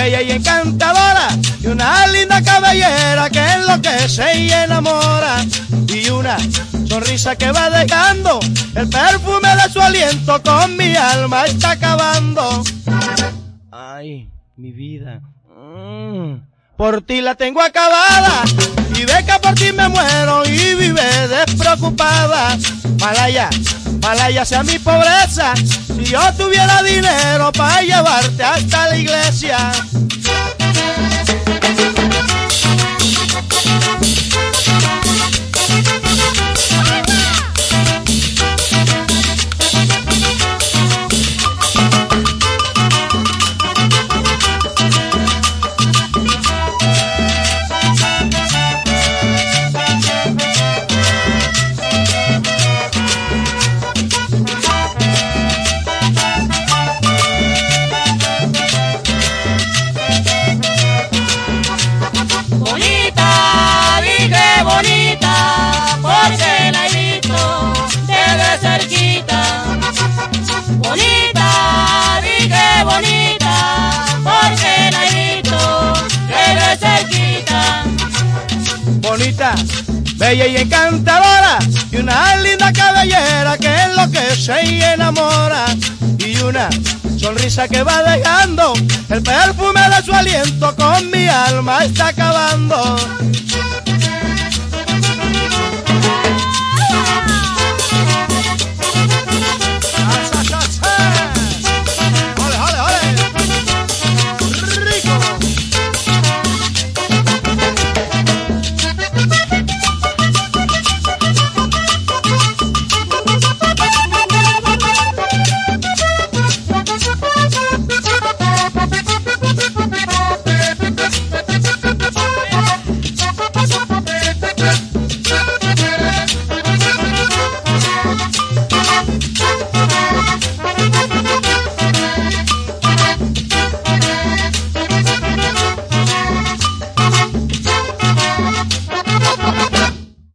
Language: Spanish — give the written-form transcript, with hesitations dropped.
bella y encantadora, y una linda cabellera que enloquece y enamora, y una sonrisa que va dejando el perfume de su aliento, con mi alma está acabando. Ay, mi vida, por ti la tengo acabada, y ve que por ti me muero y vive despreocupada. Malaya, Malaya sea mi pobreza, si yo tuviera dinero para llevarte hasta la iglesia. Bonita, bella y encantadora, y una linda cabellera que enloquece y enamora, y una sonrisa que va dejando el perfume de su aliento, con mi alma está acabando.